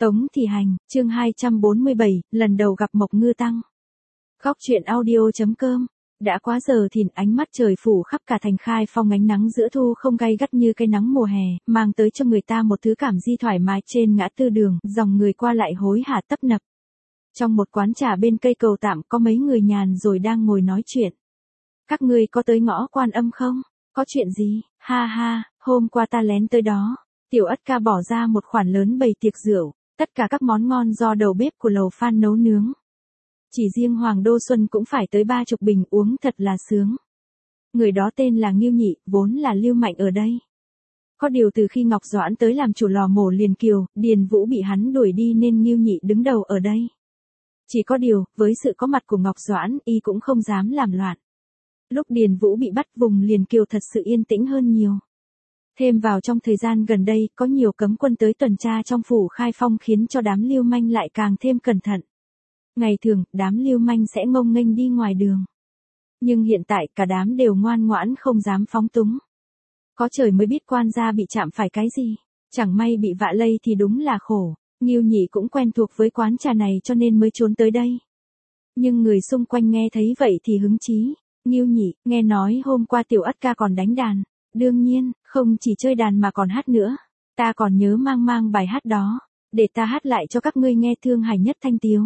Tống Thị Hành, chương 247, lần đầu gặp Mộc Ngư Tăng. Góc truyện audio.com. Đã quá giờ thìn, ánh mắt trời phủ khắp cả thành Khai Phong, ánh nắng giữa thu không gay gắt như cái nắng mùa hè, mang tới cho người ta một thứ cảm di thoải mái. Trên ngã tư đường, dòng người qua lại hối hả tấp nập. Trong một quán trà bên cây cầu tạm có mấy người nhàn rồi đang ngồi nói chuyện. Các ngươi có tới ngõ Quan Âm không? Có chuyện gì? Ha ha, hôm qua ta lén tới đó. Tiểu Ất Ca bỏ ra một khoản lớn bày tiệc rượu, tất cả các món ngon do đầu bếp của lầu Phan nấu nướng. Chỉ riêng Hoàng Đô Xuân cũng phải tới 30 bình, uống thật là sướng. Người đó tên là Ngưu Nhị, vốn là lưu mạnh ở đây. Có điều từ khi Ngọc Doãn tới làm chủ lò mổ Liền Kiều, Điền Vũ bị hắn đuổi đi nên Ngưu Nhị đứng đầu ở đây. Chỉ có điều, với sự có mặt của Ngọc Doãn, y cũng không dám làm loạn. Lúc Điền Vũ bị bắt, vùng Liền Kiều thật sự yên tĩnh hơn nhiều. Thêm vào trong thời gian gần đây, có nhiều cấm quân tới tuần tra trong phủ Khai Phong khiến cho đám lưu manh lại càng thêm cẩn thận. Ngày thường, đám lưu manh sẽ ngông nghênh đi ngoài đường. Nhưng hiện tại cả đám đều ngoan ngoãn không dám phóng túng. Có trời mới biết quan gia bị chạm phải cái gì. Chẳng may bị vạ lây thì đúng là khổ. Ngưu Nhị cũng quen thuộc với quán trà này cho nên mới trốn tới đây. Nhưng người xung quanh nghe thấy vậy thì hứng chí. Ngưu Nhị, nghe nói hôm qua Tiểu Ất Ca còn đánh đàn. Đương nhiên, không chỉ chơi đàn mà còn hát nữa. Ta còn nhớ mang bài hát đó. Để ta hát lại cho các ngươi nghe, thương hài nhất thanh tiếu.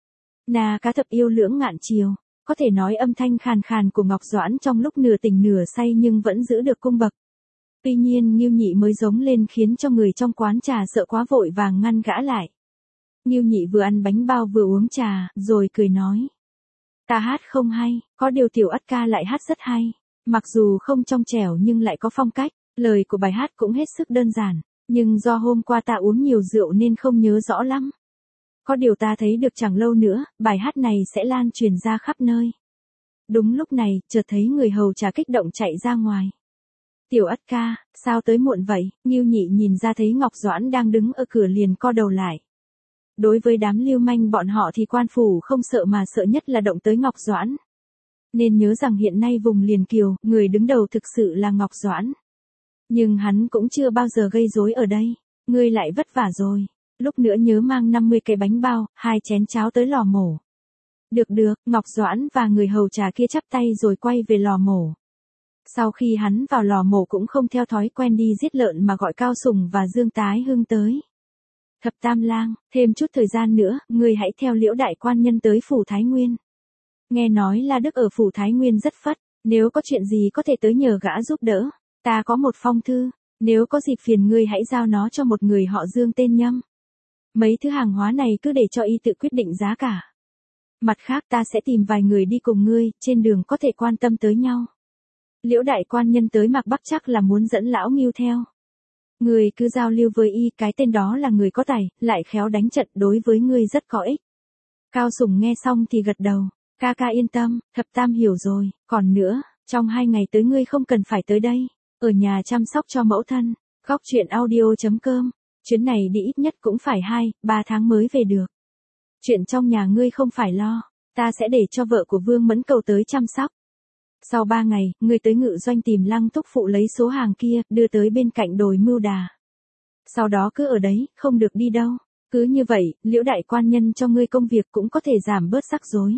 Na cá thập yêu lưỡng ngạn chiều. Có thể nói âm thanh khàn khàn của Ngọc Doãn trong lúc nửa tỉnh nửa say nhưng vẫn giữ được cung bậc. Tuy nhiên Ngưu Nhị mới giống lên khiến cho người trong quán trà sợ quá, vội vàng ngăn gã lại. Ngưu Nhị vừa ăn bánh bao vừa uống trà, rồi cười nói. Ta hát không hay, có điều Tiểu Ất Ca lại hát rất hay. Mặc dù không trong trẻo nhưng lại có phong cách, lời của bài hát cũng hết sức đơn giản, nhưng do hôm qua ta uống nhiều rượu nên không nhớ rõ lắm. Có điều ta thấy được chẳng lâu nữa, bài hát này sẽ lan truyền ra khắp nơi. Đúng lúc này, chợt thấy người hầu trà kích động chạy ra ngoài. Tiểu Ất Ca, sao tới muộn vậy? Ngưu Nhị nhìn ra thấy Ngọc Doãn đang đứng ở cửa liền co đầu lại. Đối với đám lưu manh bọn họ thì quan phủ không sợ, mà sợ nhất là động tới Ngọc Doãn. Nên nhớ rằng hiện nay vùng Liền Kiều, người đứng đầu thực sự là Ngọc Doãn. Nhưng hắn cũng chưa bao giờ gây rối ở đây. Ngươi lại vất vả rồi. Lúc nữa nhớ mang 50 cái bánh bao, 2 chén cháo tới lò mổ. Được, Ngọc Doãn và người hầu trà kia chắp tay rồi quay về lò mổ. Sau khi hắn vào lò mổ cũng không theo thói quen đi giết lợn mà gọi Cao Sùng và Dương Tái Hưng tới. Thập Tam Lang, thêm chút thời gian nữa, ngươi hãy theo Liễu đại quan nhân tới phủ Thái Nguyên. Nghe nói La Đức ở phủ Thái Nguyên rất phất, nếu có chuyện gì có thể tới nhờ gã giúp đỡ. Ta có một phong thư, nếu có dịp phiền ngươi hãy giao nó cho một người họ Dương tên Nhâm. Mấy thứ hàng hóa này cứ để cho y tự quyết định giá cả. Mặt khác ta sẽ tìm vài người đi cùng ngươi, trên đường có thể quan tâm tới nhau. Liễu đại quan nhân tới Mạc Bắc chắc là muốn dẫn lão Ngưu theo. Ngươi cứ giao lưu với y, cái tên đó là người có tài, lại khéo đánh trận, đối với ngươi rất có ích. Cao Sùng nghe xong thì gật đầu. Ca ca yên tâm, Thập Tam hiểu rồi. Còn nữa, trong 2 ngày tới ngươi không cần phải tới đây. Ở nhà chăm sóc cho mẫu thân. Góc truyện audio.com. Chuyến này đi ít nhất cũng phải 2-3 tháng mới về được. Chuyện trong nhà ngươi không phải lo. Ta sẽ để cho vợ của Vương Mẫn Cầu tới chăm sóc. Sau 3 ngày, ngươi tới Ngự Doanh tìm Lăng Thúc Phụ lấy số hàng kia, đưa tới bên cạnh đồi Mưu Đà. Sau đó cứ ở đấy, không được đi đâu. Cứ như vậy, Liễu đại quan nhân cho ngươi công việc cũng có thể giảm bớt rắc rối.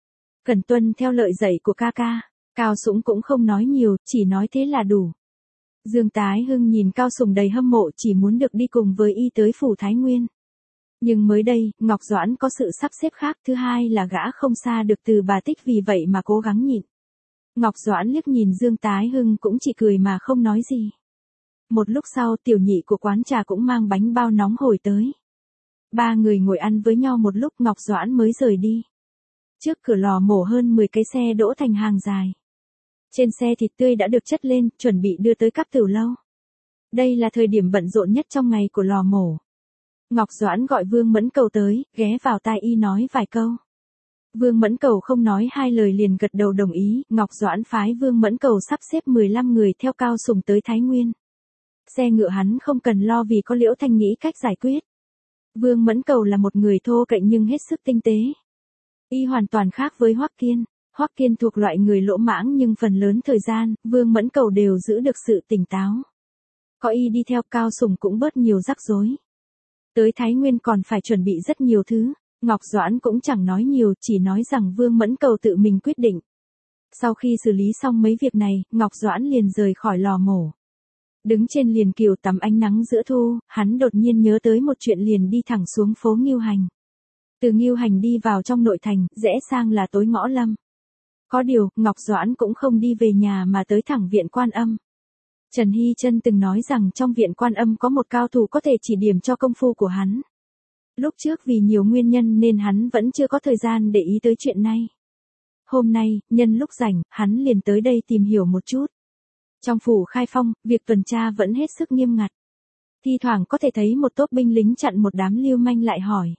Cần tuân theo lời dạy của ca ca. Cao Sủng cũng không nói nhiều, chỉ nói thế là đủ. Dương Tái Hưng nhìn Cao Sùng đầy hâm mộ, chỉ muốn được đi cùng với y tới phủ Thái Nguyên. Nhưng mới đây, Ngọc Doãn có sự sắp xếp khác, thứ hai là gã không xa được từ bà Tích, vì vậy mà cố gắng nhịn. Ngọc Doãn liếc nhìn Dương Tái Hưng cũng chỉ cười mà không nói gì. Một lúc sau, tiểu nhị của quán trà cũng mang bánh bao nóng hổi tới. 3 người ngồi ăn với nhau một lúc Ngọc Doãn mới rời đi. Trước cửa lò mổ hơn 10 cái xe đỗ thành hàng dài. Trên xe thịt tươi đã được chất lên, chuẩn bị đưa tới các tiểu lâu. Đây là thời điểm bận rộn nhất trong ngày của lò mổ. Ngọc Doãn gọi Vương Mẫn Cầu tới, ghé vào tai y nói vài câu. Vương Mẫn Cầu không nói 2 lời liền gật đầu đồng ý. Ngọc Doãn phái Vương Mẫn Cầu sắp xếp 15 người theo Cao Sùng tới Thái Nguyên. Xe ngựa hắn không cần lo vì có Liễu Thanh nghĩ cách giải quyết. Vương Mẫn Cầu là một người thô kệch nhưng hết sức tinh tế. Y hoàn toàn khác với Hoắc Kiên. Hoắc Kiên thuộc loại người lỗ mãng nhưng phần lớn thời gian, Vương Mẫn Cầu đều giữ được sự tỉnh táo. Có y đi theo Cao Sùng cũng bớt nhiều rắc rối. Tới Thái Nguyên còn phải chuẩn bị rất nhiều thứ, Ngọc Doãn cũng chẳng nói nhiều, chỉ nói rằng Vương Mẫn Cầu tự mình quyết định. Sau khi xử lý xong mấy việc này, Ngọc Doãn liền rời khỏi lò mổ. Đứng trên liền kiều tắm ánh nắng giữa thu, hắn đột nhiên nhớ tới một chuyện liền đi thẳng xuống phố Ngưu Hành. Từ Ngưu Hành đi vào trong nội thành, rẽ sang là tối Ngõ Lâm. Có điều, Ngọc Doãn cũng không đi về nhà mà tới thẳng viện Quan Âm. Trần Hy Trân từng nói rằng trong viện Quan Âm có một cao thủ có thể chỉ điểm cho công phu của hắn. Lúc trước vì nhiều nguyên nhân nên hắn vẫn chưa có thời gian để ý tới chuyện này. Hôm nay, nhân lúc rảnh, hắn liền tới đây tìm hiểu một chút. Trong phủ Khai Phong, việc tuần tra vẫn hết sức nghiêm ngặt. Thi thoảng có thể thấy một tốp binh lính chặn một đám lưu manh lại hỏi.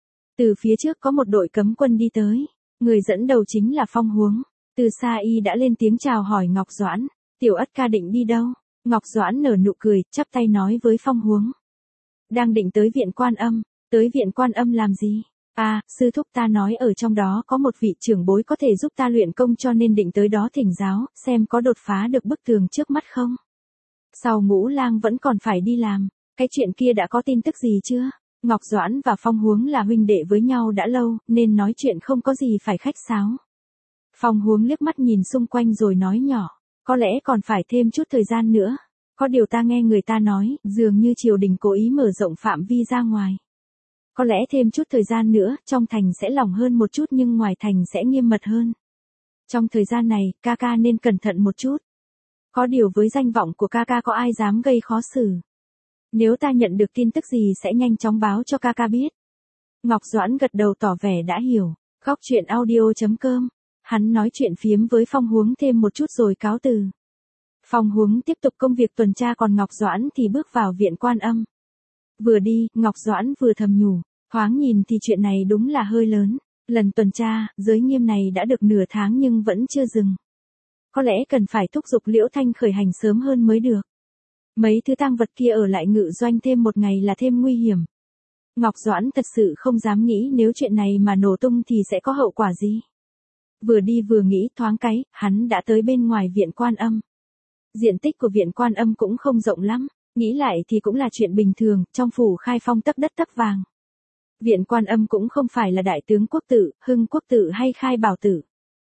Từ phía trước có một đội cấm quân đi tới, người dẫn đầu chính là Phong Huống. Từ xa y đã lên tiếng chào hỏi Ngọc Doãn, tiểu ất ca định đi đâu? Ngọc Doãn nở nụ cười, chắp tay nói với Phong Huống. Đang định tới viện Quan Âm, tới viện Quan Âm làm gì? À, sư thúc ta nói ở trong đó có một vị trưởng bối có thể giúp ta luyện công cho nên định tới đó thỉnh giáo, xem có đột phá được bức tường trước mắt không? Sau Ngũ Lang vẫn còn phải đi làm, cái chuyện kia đã có tin tức gì chưa? Ngọc Doãn và Phong Huống là huynh đệ với nhau đã lâu, nên nói chuyện không có gì phải khách sáo. Phong Huống liếc mắt nhìn xung quanh rồi nói nhỏ, có lẽ còn phải thêm chút thời gian nữa. Có điều ta nghe người ta nói, dường như triều đình cố ý mở rộng phạm vi ra ngoài. Có lẽ thêm chút thời gian nữa, trong thành sẽ lỏng hơn một chút nhưng ngoài thành sẽ nghiêm mật hơn. Trong thời gian này, ca ca nên cẩn thận một chút. Có điều với danh vọng của ca ca có ai dám gây khó xử. Nếu ta nhận được tin tức gì sẽ nhanh chóng báo cho ca ca biết. Ngọc Doãn gật đầu tỏ vẻ đã hiểu. Góc truyện audio.com. Hắn nói chuyện phiếm với Phong Huống thêm một chút rồi cáo từ. Phong Huống tiếp tục công việc tuần tra còn Ngọc Doãn thì bước vào viện Quan Âm. Vừa đi, Ngọc Doãn vừa thầm nhủ, thoáng nhìn thì chuyện này đúng là hơi lớn. Lần tuần tra, giới nghiêm này đã được nửa tháng nhưng vẫn chưa dừng. Có lẽ cần phải thúc giục Liễu Thanh khởi hành sớm hơn mới được. Mấy thứ tang vật kia ở lại ngự doanh thêm một ngày là thêm nguy hiểm. Ngọc Doãn thật sự không dám nghĩ nếu chuyện này mà nổ tung thì sẽ có hậu quả gì. Vừa đi vừa nghĩ thoáng cái, hắn đã tới bên ngoài viện Quan Âm. Diện tích của viện Quan Âm cũng không rộng lắm, nghĩ lại thì cũng là chuyện bình thường, trong phủ Khai Phong tấc đất tấc vàng. Viện Quan Âm cũng không phải là Đại Tướng Quốc Tự, Hưng Quốc Tự hay Khai Bảo Tự.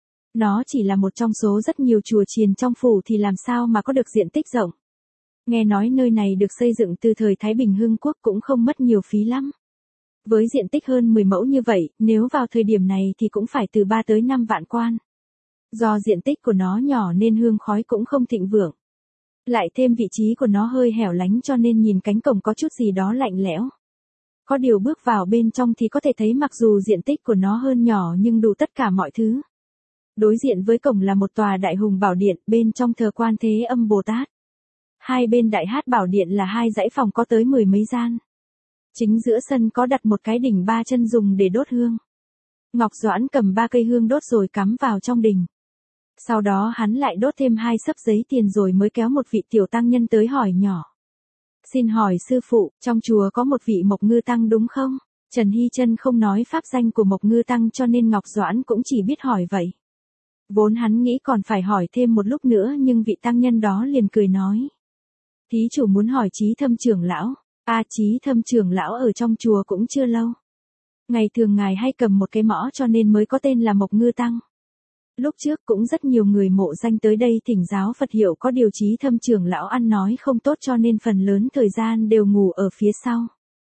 Nó chỉ là một trong số rất nhiều chùa chiền trong phủ thì làm sao mà có được diện tích rộng. Nghe nói nơi này được xây dựng từ thời Thái Bình Hưng Quốc cũng không mất nhiều phí lắm. Với diện tích hơn 10 mẫu như vậy, nếu vào thời điểm này thì cũng phải từ 3 tới 5 vạn quan. Do diện tích của nó nhỏ nên hương khói cũng không thịnh vượng. Lại thêm vị trí của nó hơi hẻo lánh cho nên nhìn cánh cổng có chút gì đó lạnh lẽo. Có điều bước vào bên trong thì có thể thấy mặc dù diện tích của nó hơn nhỏ nhưng đủ tất cả mọi thứ. Đối diện với cổng là một tòa đại hùng bảo điện, bên trong thờ Quan Thế Âm Bồ Tát. Hai bên đại hát bảo điện là hai dãy phòng có tới 10 mấy gian. Chính giữa sân có đặt một cái đỉnh 3 chân dùng để đốt hương. Ngọc Doãn cầm 3 cây hương đốt rồi cắm vào trong đỉnh. Sau đó hắn lại đốt thêm 2 xấp giấy tiền rồi mới kéo một vị tiểu tăng nhân tới hỏi nhỏ. Xin hỏi sư phụ, trong chùa có một vị Mộc Ngư Tăng đúng không? Trần Hy Trân không nói pháp danh của Mộc Ngư Tăng cho nên Ngọc Doãn cũng chỉ biết hỏi vậy. Vốn hắn nghĩ còn phải hỏi thêm một lúc nữa nhưng vị tăng nhân đó liền cười nói. Thí chủ muốn hỏi Chí Thâm trưởng lão. Chí Thâm trưởng lão ở trong chùa cũng chưa lâu. Ngày thường ngài hay cầm một cái mõ cho nên mới có tên là Mộc Ngư Tăng. Lúc trước cũng rất nhiều người mộ danh tới đây thỉnh giáo Phật hiệu có điều Chí Thâm trưởng lão ăn nói không tốt cho nên phần lớn thời gian đều ngủ ở phía sau.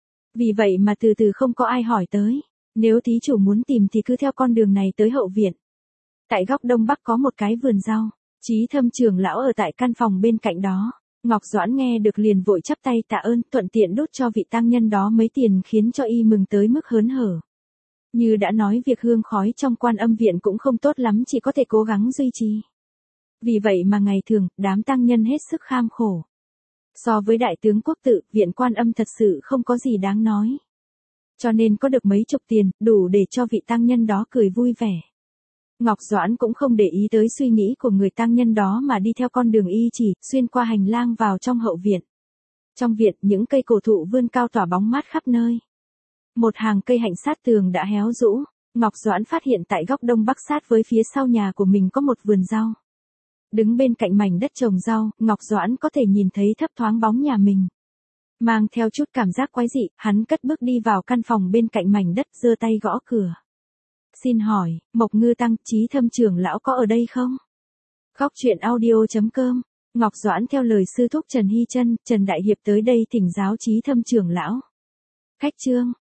Vì vậy mà từ từ không có ai hỏi tới. Nếu thí chủ muốn tìm thì cứ theo con đường này tới hậu viện. Tại góc đông bắc có một cái vườn rau. Chí Thâm trưởng lão ở tại căn phòng bên cạnh đó. Ngọc Doãn nghe được liền vội chắp tay tạ ơn, thuận tiện đốt cho vị tăng nhân đó mấy tiền khiến cho y mừng tới mức hớn hở. Như đã nói việc hương khói trong Quan Âm viện cũng không tốt lắm, chỉ có thể cố gắng duy trì. Vì vậy mà ngày thường, đám tăng nhân hết sức kham khổ. So với Đại Tướng Quốc Tự, viện Quan Âm thật sự không có gì đáng nói. Cho nên có được mấy chục tiền, đủ để cho vị tăng nhân đó cười vui vẻ. Ngọc Doãn cũng không để ý tới suy nghĩ của người tăng nhân đó mà đi theo con đường y chỉ, xuyên qua hành lang vào trong hậu viện. Trong viện, những cây cổ thụ vươn cao tỏa bóng mát khắp nơi. Một hàng cây hạnh sát tường đã héo rũ, Ngọc Doãn phát hiện tại góc đông bắc sát với phía sau nhà của mình có một vườn rau. Đứng bên cạnh mảnh đất trồng rau, Ngọc Doãn có thể nhìn thấy thấp thoáng bóng nhà mình. Mang theo chút cảm giác quái dị, hắn cất bước đi vào căn phòng bên cạnh mảnh đất, giơ tay gõ cửa. Xin hỏi, Mộc Ngư Tăng, Chí Thâm trưởng lão có ở đây không? Góc truyện audio.com. Ngọc Doãn theo lời sư thúc Trần Hy Chân, Trần Đại Hiệp tới đây thỉnh giáo Chí Thâm trưởng lão. Khách trương,